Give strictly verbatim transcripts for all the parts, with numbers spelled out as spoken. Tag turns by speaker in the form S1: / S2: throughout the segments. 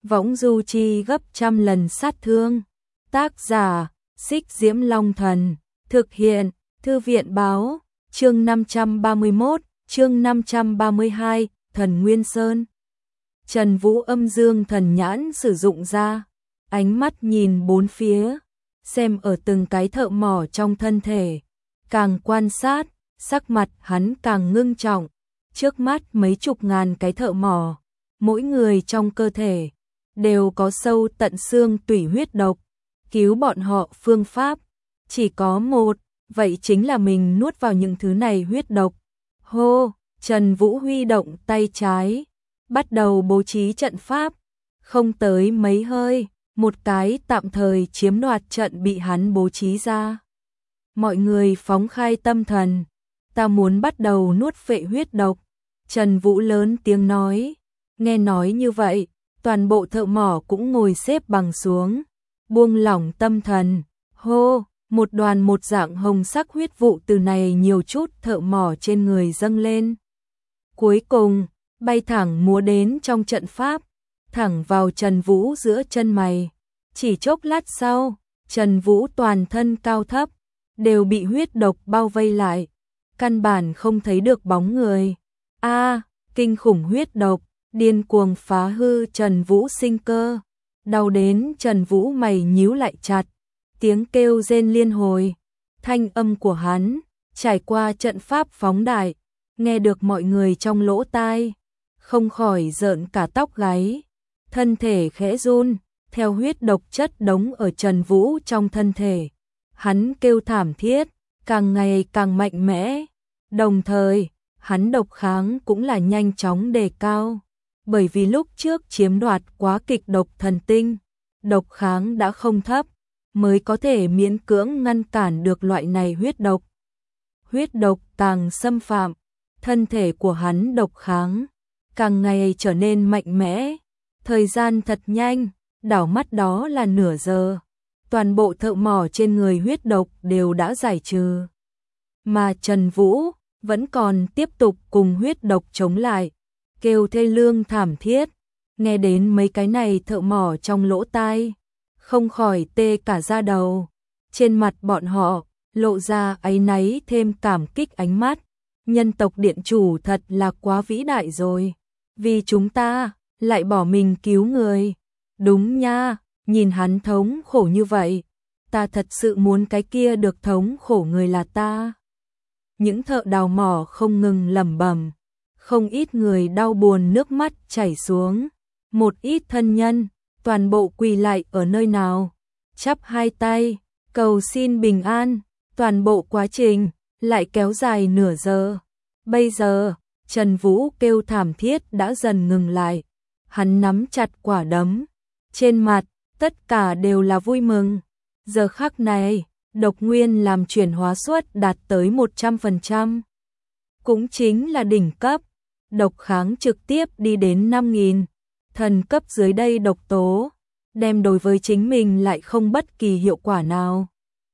S1: võng du chi gấp trăm lần sát thương. Tác giả, Xích Diễm Long Thần, thực hiện, Thư viện Báo, chương năm trăm ba mươi mốt, chương năm trăm ba mươi hai, Thần Nguyên Sơn. Trần Vũ âm dương thần nhãn sử dụng ra, ánh mắt nhìn bốn phía, xem ở từng cái thợ mỏ trong thân thể, càng quan sát, sắc mặt hắn càng ngưng trọng, trước mắt mấy chục ngàn cái thợ mỏ, mỗi người trong cơ thể đều có sâu tận xương tủy huyết độc, cứu bọn họ phương pháp chỉ có một, vậy chính là mình nuốt vào những thứ này huyết độc. Hô, Trần Vũ huy động tay trái, bắt đầu bố trí trận pháp, không tới mấy hơi, một cái tạm thời chiếm đoạt trận bị hắn bố trí ra. Mọi người phóng khai tâm thần, ta muốn bắt đầu nuốt phệ huyết độc. Trần Vũ lớn tiếng nói, nghe nói như vậy, toàn bộ thợ mỏ cũng ngồi xếp bằng xuống, buông lỏng tâm thần. Hô, một đoàn một dạng hồng sắc huyết vụ từ này nhiều chút thợ mỏ trên người dâng lên. Cuối cùng, bay thẳng múa đến trong trận pháp, thẳng vào Trần Vũ giữa chân mày. Chỉ chốc lát sau, Trần Vũ toàn thân cao thấp, đều bị huyết độc bao vây lại, căn bản không thấy được bóng người. A, kinh khủng huyết độc, điên cuồng phá hư Trần Vũ sinh cơ, đau đến Trần Vũ mày nhíu lại chặt, tiếng kêu rên liên hồi, thanh âm của hắn trải qua trận pháp phóng đại, nghe được mọi người trong lỗ tai, không khỏi rợn cả tóc gáy, thân thể khẽ run, theo huyết độc chất đống ở Trần Vũ trong thân thể, hắn kêu thảm thiết, càng ngày càng mạnh mẽ, đồng thời, hắn độc kháng cũng là nhanh chóng đề cao, bởi vì lúc trước chiếm đoạt quá kịch độc thần tinh, độc kháng đã không thấp, mới có thể miễn cưỡng ngăn cản được loại này huyết độc. Huyết độc càng xâm phạm, thân thể của hắn độc kháng càng ngày trở nên mạnh mẽ, thời gian thật nhanh, đảo mắt đó là nửa giờ, toàn bộ thợ mỏ trên người huyết độc đều đã giải trừ. Mà Trần Vũ vẫn còn tiếp tục cùng huyết độc chống lại, kêu thê lương thảm thiết, nghe đến mấy cái này thợ mỏ trong lỗ tai, không khỏi tê cả da đầu, trên mặt bọn họ lộ ra áy náy thêm cảm kích ánh mắt, nhân tộc điện chủ thật là quá vĩ đại rồi, vì chúng ta lại bỏ mình cứu người. Đúng nha, nhìn hắn thống khổ như vậy, ta thật sự muốn cái kia được thống khổ người là ta. Những thợ đào mỏ không ngừng lẩm bẩm, không ít người đau buồn nước mắt chảy xuống, một ít thân nhân, toàn bộ quỳ lại ở nơi nào, chắp hai tay, cầu xin bình an, toàn bộ quá trình lại kéo dài nửa giờ. Bây giờ, Trần Vũ kêu thảm thiết đã dần ngừng lại, hắn nắm chặt quả đấm, trên mặt tất cả đều là vui mừng. Giờ khắc này, độc nguyên làm chuyển hóa suất đạt tới một trăm phần trăm. Cũng chính là đỉnh cấp, độc kháng trực tiếp đi đến năm nghìn, thần cấp dưới đây độc tố, đem đối với chính mình lại không bất kỳ hiệu quả nào.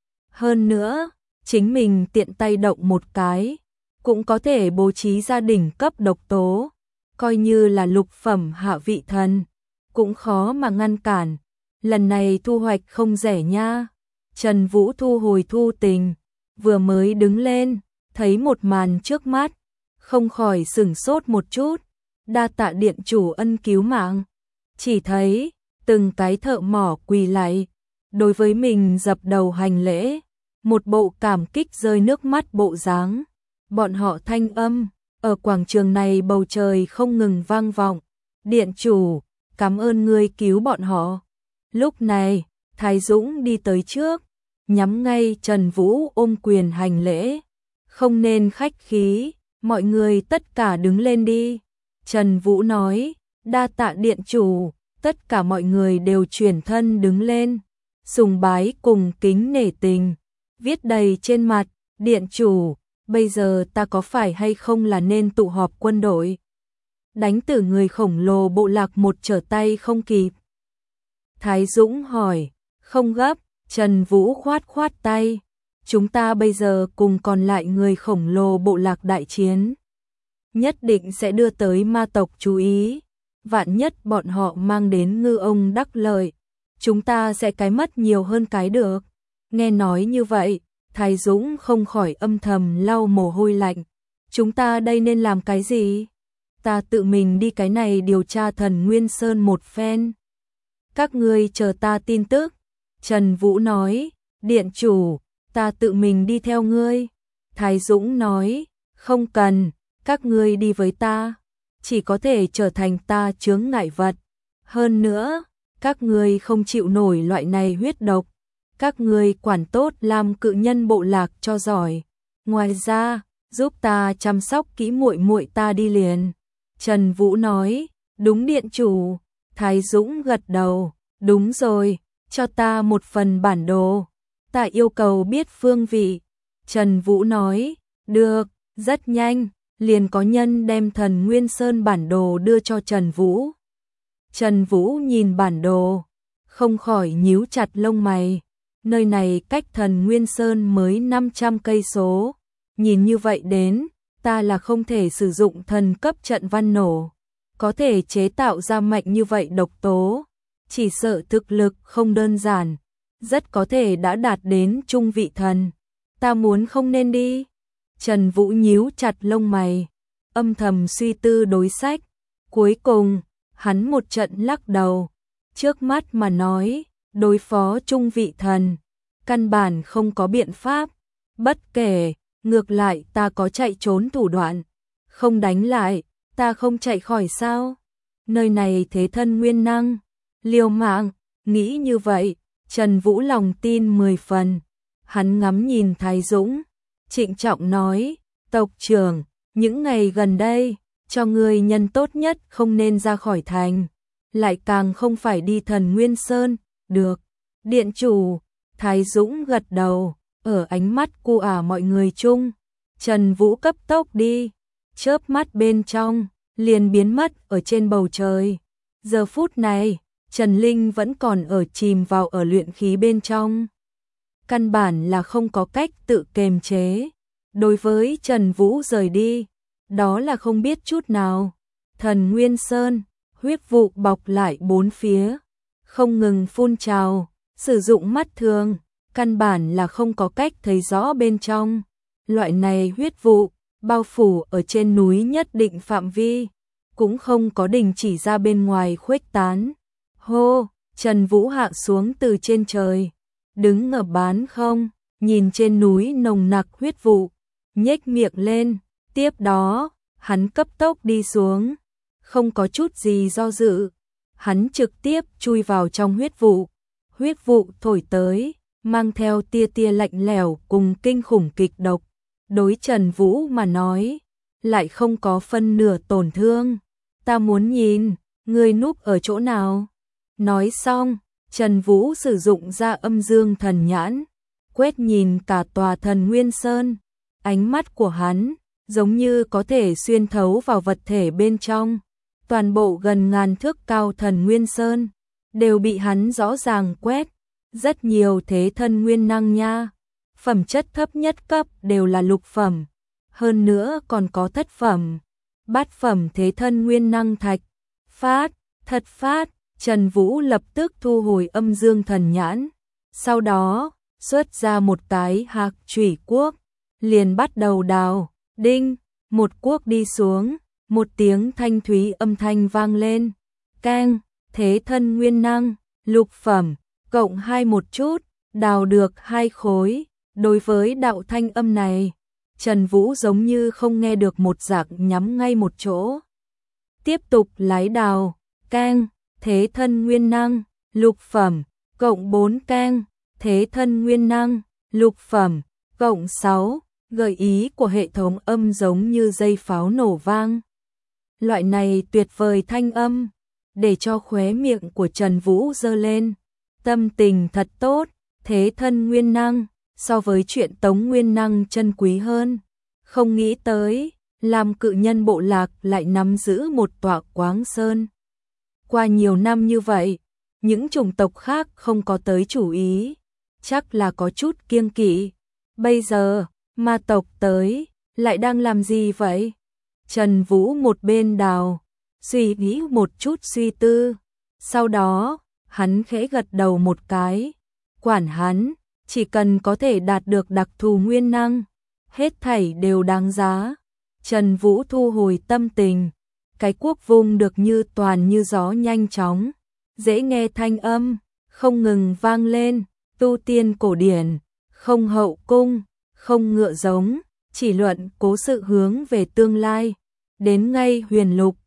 S1: Hơn nữa, chính mình tiện tay động một cái, cũng có thể bố trí ra đỉnh cấp độc tố, coi như là lục phẩm hạ vị thần, cũng khó mà ngăn cản. Lần này thu hoạch không rẻ nha. Trần Vũ thu hồi thu tình, vừa mới đứng lên, thấy một màn trước mắt, không khỏi sửng sốt một chút, đa tạ điện chủ ân cứu mạng. Chỉ thấy, từng cái thợ mỏ quỳ lại, đối với mình dập đầu hành lễ, một bộ cảm kích rơi nước mắt bộ dáng. Bọn họ thanh âm, ở quảng trường này bầu trời không ngừng vang vọng. Điện chủ, cảm ơn ngươi cứu bọn họ. Lúc này, Thái Dũng đi tới trước, nhắm ngay Trần Vũ ôm quyền hành lễ. Không nên khách khí, mọi người tất cả đứng lên đi. Trần Vũ nói, đa tạ điện chủ, tất cả mọi người đều chuyển thân đứng lên. Sùng bái cùng kính nể tình, viết đầy trên mặt, điện chủ, bây giờ ta có phải hay không là nên tụ họp quân đội? Đánh tử người khổng lồ bộ lạc một trở tay không kịp. Thái Dũng hỏi, không gấp, Trần Vũ khoát khoát tay. Chúng ta bây giờ cùng còn lại người khổng lồ bộ lạc đại chiến. Nhất định sẽ đưa tới ma tộc chú ý. vạn nhất bọn họ mang đến ngư ông đắc lợi, chúng ta sẽ cái mất nhiều hơn cái được. Nghe nói như vậy, Thái Dũng không khỏi âm thầm lau mồ hôi lạnh. Chúng ta đây nên làm cái gì? Ta tự mình đi cái này điều tra Thần Nguyên Sơn một phen. Các ngươi chờ ta tin tức. Trần Vũ nói, điện chủ, ta tự mình đi theo ngươi. Thái Dũng nói, không cần, các ngươi đi với ta, chỉ có thể trở thành ta chướng ngại vật. Hơn nữa, các ngươi không chịu nổi loại này huyết độc. Các ngươi quản tốt làm cự nhân bộ lạc cho giỏi. Ngoài ra, giúp ta chăm sóc kỹ muội muội ta đi liền. Trần Vũ nói, đúng điện chủ. Thái Dũng gật đầu, đúng rồi, cho ta một phần bản đồ. Ta yêu cầu biết phương vị. Trần Vũ nói, được, rất nhanh, liền có nhân đem Thần Nguyên Sơn bản đồ đưa cho Trần Vũ. Trần Vũ nhìn bản đồ, không khỏi nhíu chặt lông mày. Nơi này cách Thần Nguyên Sơn mới năm trăm cây số. Nhìn như vậy đến, ta là không thể sử dụng thần cấp trận văn nổ. Có thể chế tạo ra mạnh như vậy độc tố. Chỉ sợ thực lực không đơn giản. Rất có thể đã đạt đến trung vị thần. Ta muốn không nên đi. Trần Vũ nhíu chặt lông mày, âm thầm suy tư đối sách. Cuối cùng, hắn một trận lắc đầu. Trước mắt mà nói, đối phó trung vị thần, căn bản không có biện pháp. Bất kể, ngược lại ta có chạy trốn thủ đoạn. Không đánh lại, ta không chạy khỏi sao? Nơi này thế thân nguyên năng. Liều mạng, nghĩ như vậy, Trần Vũ lòng tin mười phần. Hắn ngắm nhìn Thái Dũng, trịnh trọng nói, tộc trưởng, những ngày gần đây, cho người nhân tốt nhất không nên ra khỏi thành, lại càng không phải đi Thần Nguyên Sơn, được. Điện chủ, Thái Dũng gật đầu, ở ánh mắt cu ả mọi người chung, Trần Vũ cấp tốc đi, chớp mắt bên trong, liền biến mất ở trên bầu trời. Giờ phút này, Trần Linh vẫn còn ở chìm vào ở luyện khí bên trong. Căn bản là không có cách tự kềm chế. Đối với Trần Vũ rời đi, đó là không biết chút nào. Thần Nguyên Sơn, huyết vụ bọc lại bốn phía, không ngừng phun trào, sử dụng mắt thường, căn bản là không có cách thấy rõ bên trong. Loại này huyết vụ, bao phủ ở trên núi nhất định phạm vi, cũng không có đình chỉ ra bên ngoài khuếch tán. Hô, Trần Vũ hạ xuống từ trên trời, đứng ở bán không, nhìn trên núi nồng nặc huyết vụ, nhếch miệng lên, tiếp đó, hắn cấp tốc đi xuống, không có chút gì do dự, hắn trực tiếp chui vào trong huyết vụ. Huyết vụ thổi tới, mang theo tia tia lạnh lẽo cùng kinh khủng kịch độc, đối Trần Vũ mà nói, lại không có phân nửa tổn thương. Ta muốn nhìn, ngươi núp ở chỗ nào? Nói xong, Trần Vũ sử dụng ra âm dương thần nhãn, quét nhìn cả tòa Thần Nguyên Sơn. Ánh mắt của hắn, giống như có thể xuyên thấu vào vật thể bên trong. Toàn bộ gần ngàn thước cao Thần Nguyên Sơn, đều bị hắn rõ ràng quét. Rất nhiều thế thân nguyên năng nha. Phẩm chất thấp nhất cấp đều là lục phẩm. Hơn nữa còn có thất phẩm, bát phẩm thế thân nguyên năng thạch. Phát, thật phát. Trần Vũ lập tức thu hồi âm dương thần nhãn, sau đó xuất ra một cái hạc chủy cuốc, liền bắt đầu đào. Đinh, một cuốc đi xuống, một tiếng thanh thúy âm thanh vang lên. Keng, thế thân nguyên năng, lục phẩm, cộng hai một chút, đào được hai khối. Đối với đạo thanh âm này, Trần Vũ giống như không nghe được một dạng, nhắm ngay một chỗ. Tiếp tục lái đào. Keng, thế thân nguyên năng, lục phẩm, cộng bốn. Keng, thế thân nguyên năng, lục phẩm, cộng sáu. Gợi ý của hệ thống âm giống như dây pháo nổ vang. Loại này tuyệt vời thanh âm, để cho khóe miệng của Trần Vũ giơ lên. Tâm tình thật tốt, thế thân nguyên năng, so với chuyện tống nguyên năng chân quý hơn. Không nghĩ tới, làm cự nhân bộ lạc lại nắm giữ một tọa Quáng Sơn. Qua nhiều năm như vậy, những chủng tộc khác không có tới chủ ý, chắc là có chút kiêng kỵ. Bây giờ, ma tộc tới, lại đang làm gì vậy? Trần Vũ một bên đào, suy nghĩ một chút suy tư. Sau đó, hắn khẽ gật đầu một cái. Quản hắn, chỉ cần có thể đạt được đặc thù nguyên năng, hết thảy đều đáng giá. Trần Vũ thu hồi tâm tình, cái cuốc vung được như toàn như gió nhanh chóng, dễ nghe thanh âm, không ngừng vang lên, tu tiên cổ điển, không hậu cung, không ngựa giống, chỉ luận cố sự hướng về tương lai. Đến ngay huyền lục,